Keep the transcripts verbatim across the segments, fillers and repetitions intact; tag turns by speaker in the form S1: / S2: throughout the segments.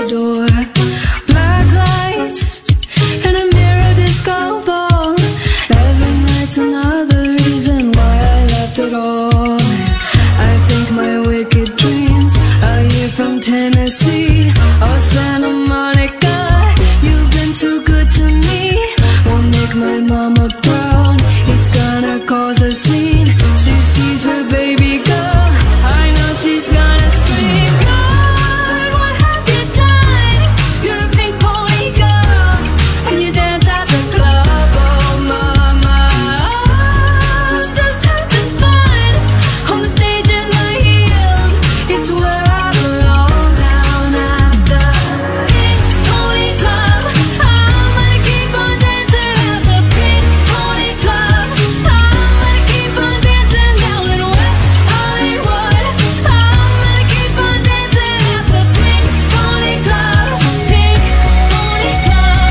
S1: the door. Black lights and a mirror disco ball. Every night's another reason why I left it all. I think my wicked dreams are here from Tennessee or Santa Monica. You've been too good to me. Won't make my mama proud. It's gonna cause a scene. She sees her baby girl. I know she's gonna scream. God, what have you done? You're a pink pony girl, and you dance at the club. Oh mama, I'm just having fun on the stage in my heels. It's where I belong, down at the pink pony club. I'm gonna keep on dancing at the pink pony club. I'm gonna keep on dancing down in West Hollywood. I'm gonna keep on dancing at the pink pony club. Pink pony club.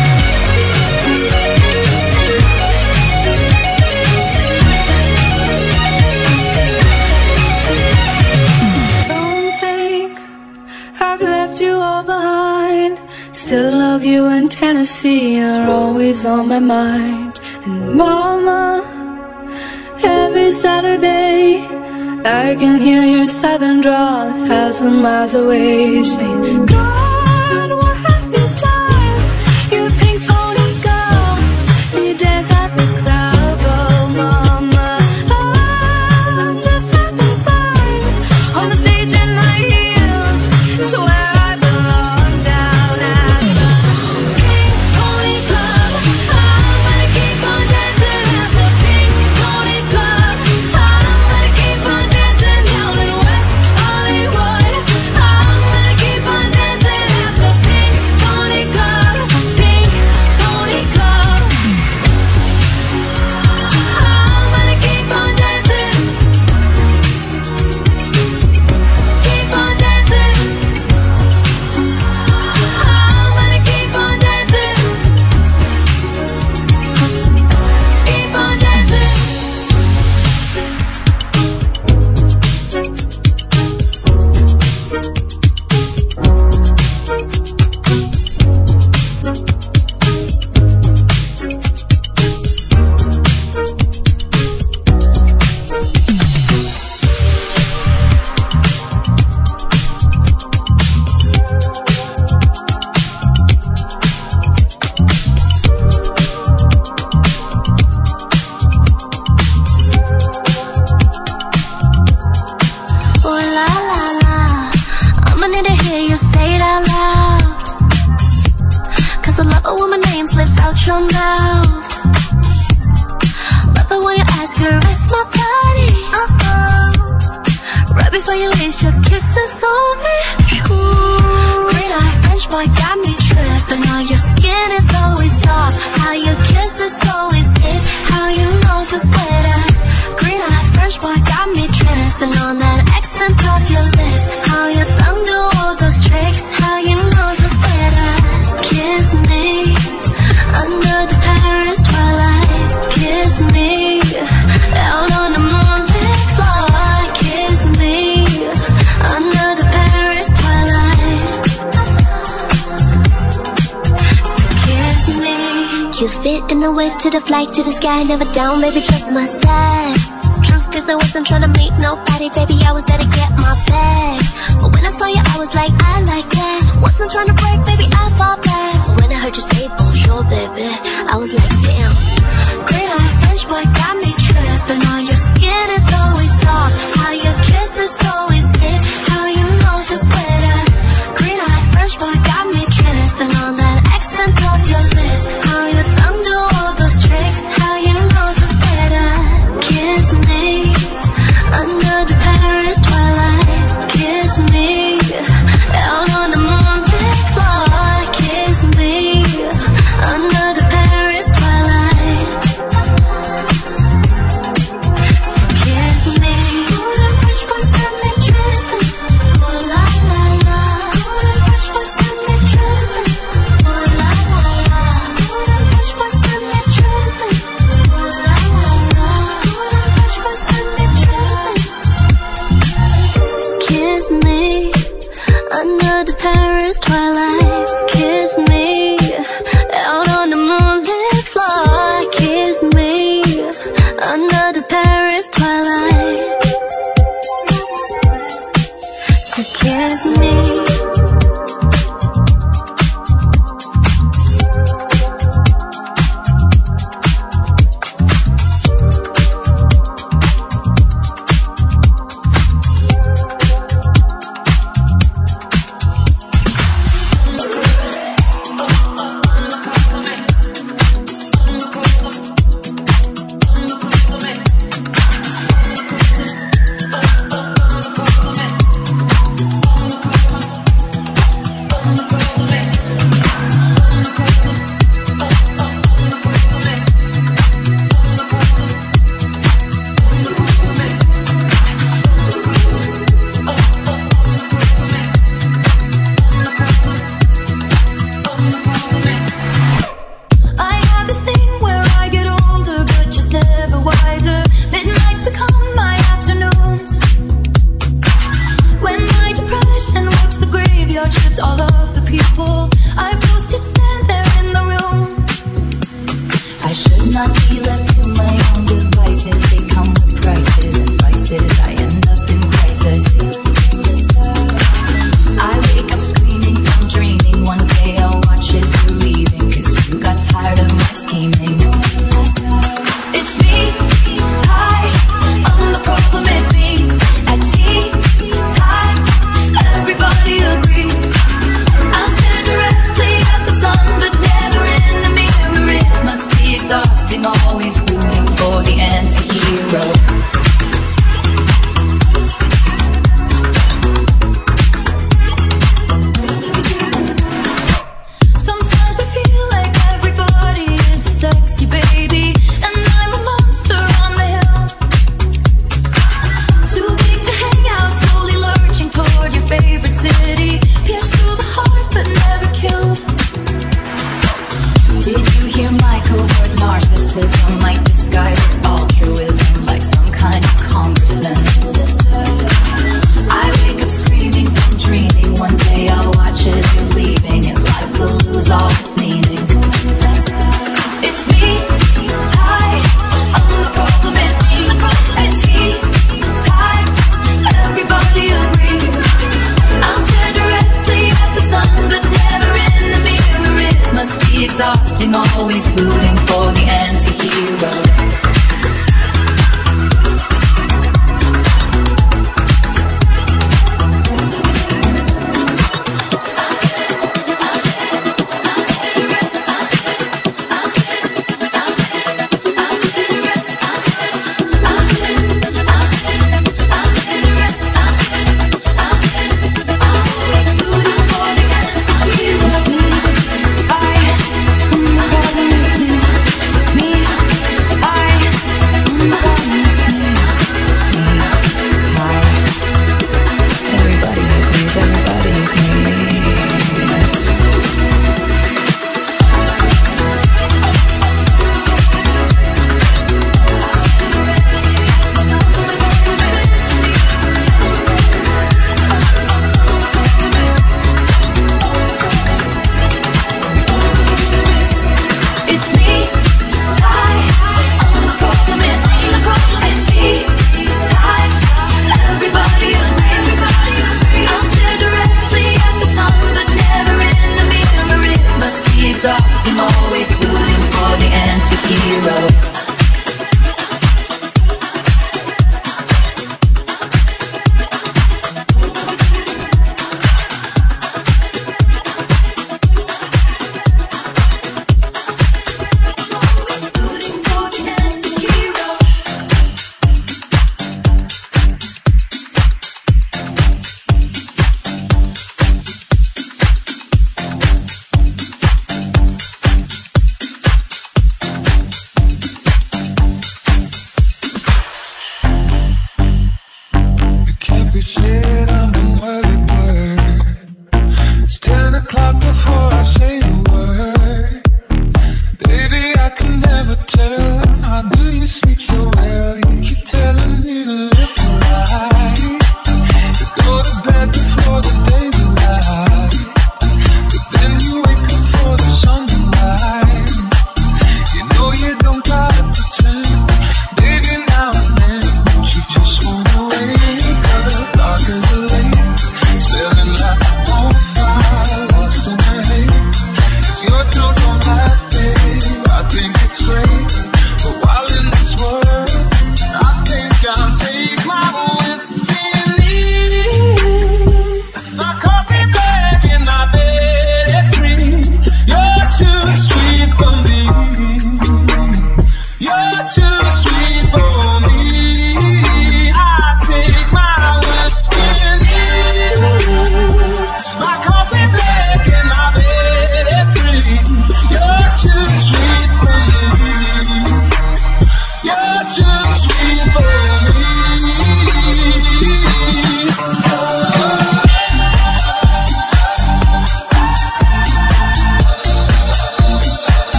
S1: Don't think I've left you all behind. Still love you in Tennessee, you're always on my mind. And mama, every Saturday I can hear your southern drawl a thousand miles away, saying, God, what have you done? You're a pink pony girl, and you dance at the club. Oh mama, I'm just having fun on the stage in my heels. It's where I belong, down at the pink pony club. I'm gonna keep on dancing at the pink pony club. I'm gonna keep on dancing down in West Hollywood. I'm gonna keep on dancing at the pink pony club. Pink pony club. I'm gonna keep on dancing. Keep on dancing. I'm gonna keep on dancing. Keep on dancing.
S2: Oh la la la, I'ma need to hear you say it out loud. Cause I love it when my name slips out your mouth. Love it when you ask her, rest my body. Uh-oh. Right before you lace your kisses on me. Ooh. Green eye French boy got me tripping. How your skin is always soft, how your kiss is always hit, how you know to sweater. Green eye French boy got me tripping on that accent of your lips, how your tongue do all those tricks, how you know to sweater. Kiss me under the Paris twilight. Kiss me out on the moonlit floor. Kiss me under the Paris twilight. So kiss me. You fit in the whip to the flight to the sky, never down, baby, check my stats. Truth is I wasn't trying to meet nobody, baby, I was there to get my bag. But when I saw you, I was like, I like that. Wasn't trying to break, baby, I fall back. But when I heard you say bonjour, baby, I was like, damn. Great eye French boy got me tripping. On your skin is always soft, how your kiss is always hit, how you know to sweater. Green eye French boy got me tripping on that accent of your lips, how your tongue do all those tricks, how you know to sweater. Kiss me under the Paris twilight. Kiss me out on the moonlit floor. Kiss me under the Paris twilight.
S3: narcissism might disguise as altruism, like some kind of congressman. I wake up screaming from dreaming. One day I'll watch as you're leaving, and life will lose all its meaning. It's me, I, I'm the problem, it's me, at tea time, everybody agrees. I'll stare directly at the sun, but never in the mirror. It must be exhausting, always rooting for the anti-hero.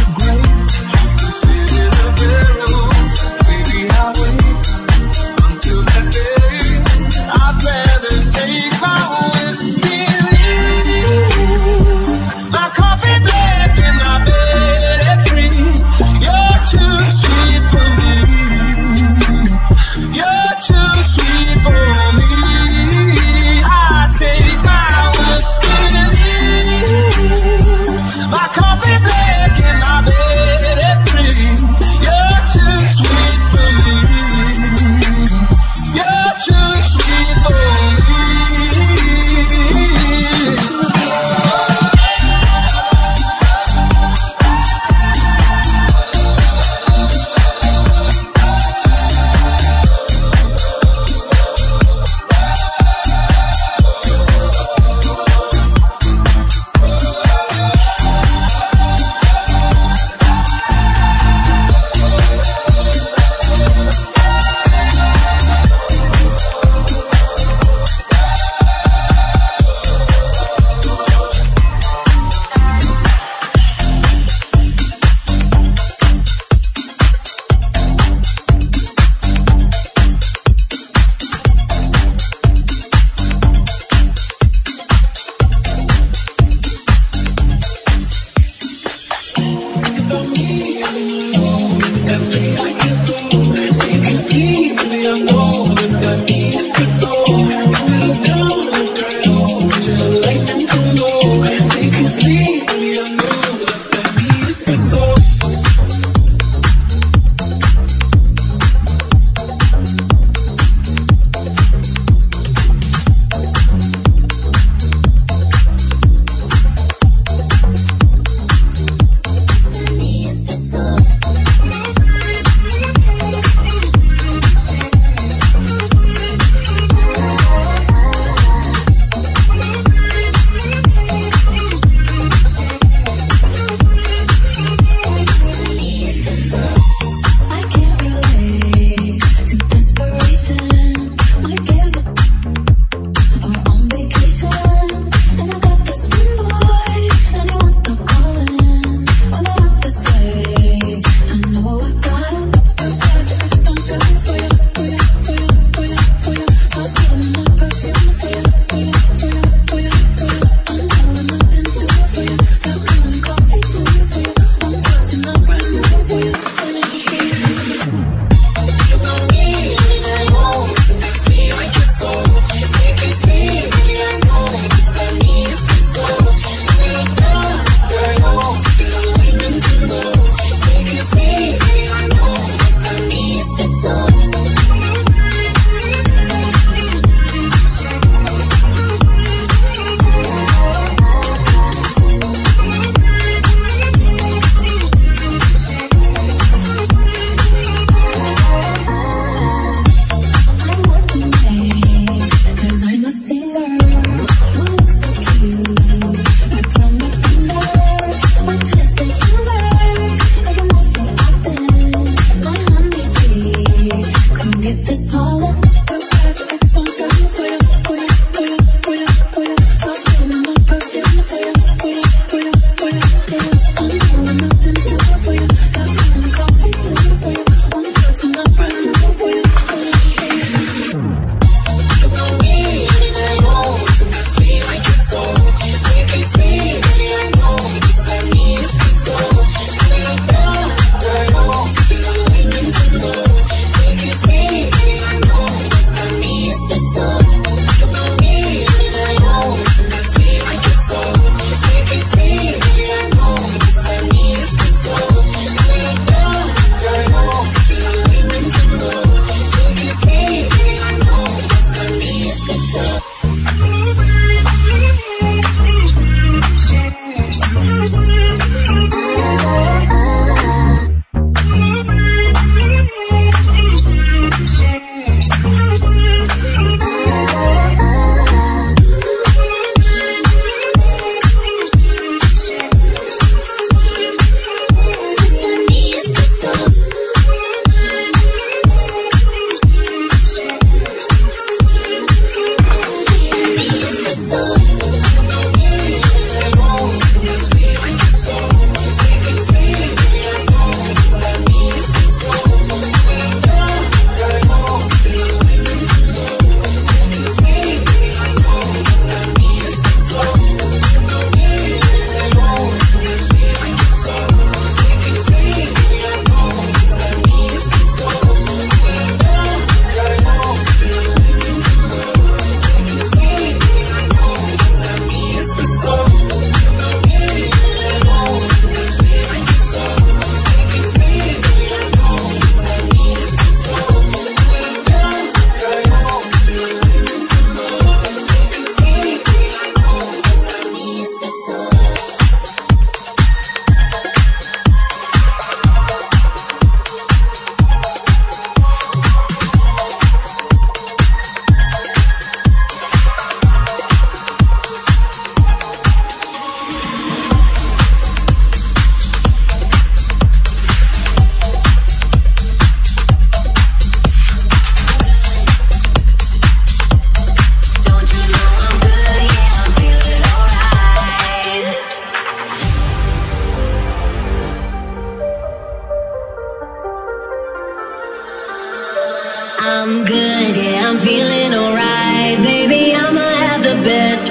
S4: Until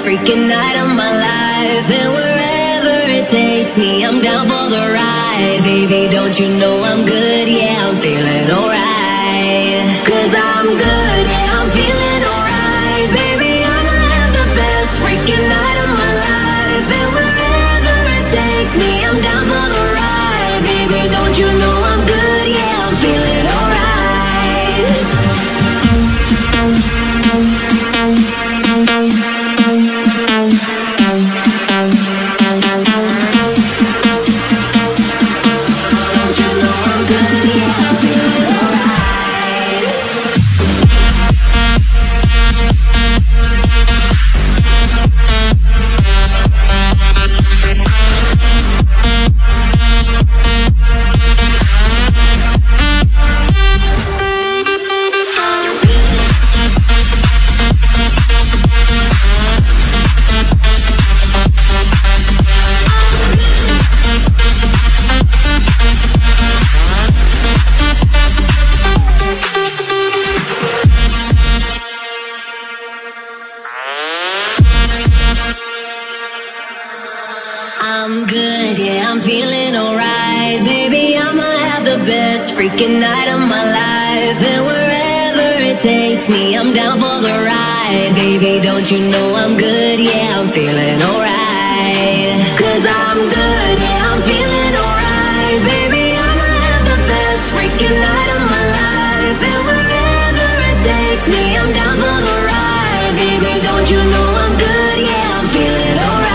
S3: freaking night of my life. And wherever it takes me, I'm down for the ride. Baby, don't you know I'm good? Yeah, I'm feeling alright. Cause I'm good, yeah, I'm feeling alright. Baby, I'ma have the best freaking night of my life. And wherever it takes me, I'm down for the ride. Baby, don't you know I'm good? Yeah, I'm feeling alright. I'm good, yeah, I'm feeling alright. Baby, I'ma have the best freaking night of my life. And wherever it takes me, I'm down for the ride. Baby, don't you know I'm good, yeah, I'm feeling alright. Cause I'm good, yeah, I'm feeling alright. Baby, I'ma have the best freaking night of my life. And wherever it takes me, I'm down for the ride. Baby, don't you know I'm good, yeah, I'm feeling alright.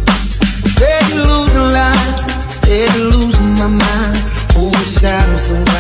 S4: Steady losing my mind, overshadowed so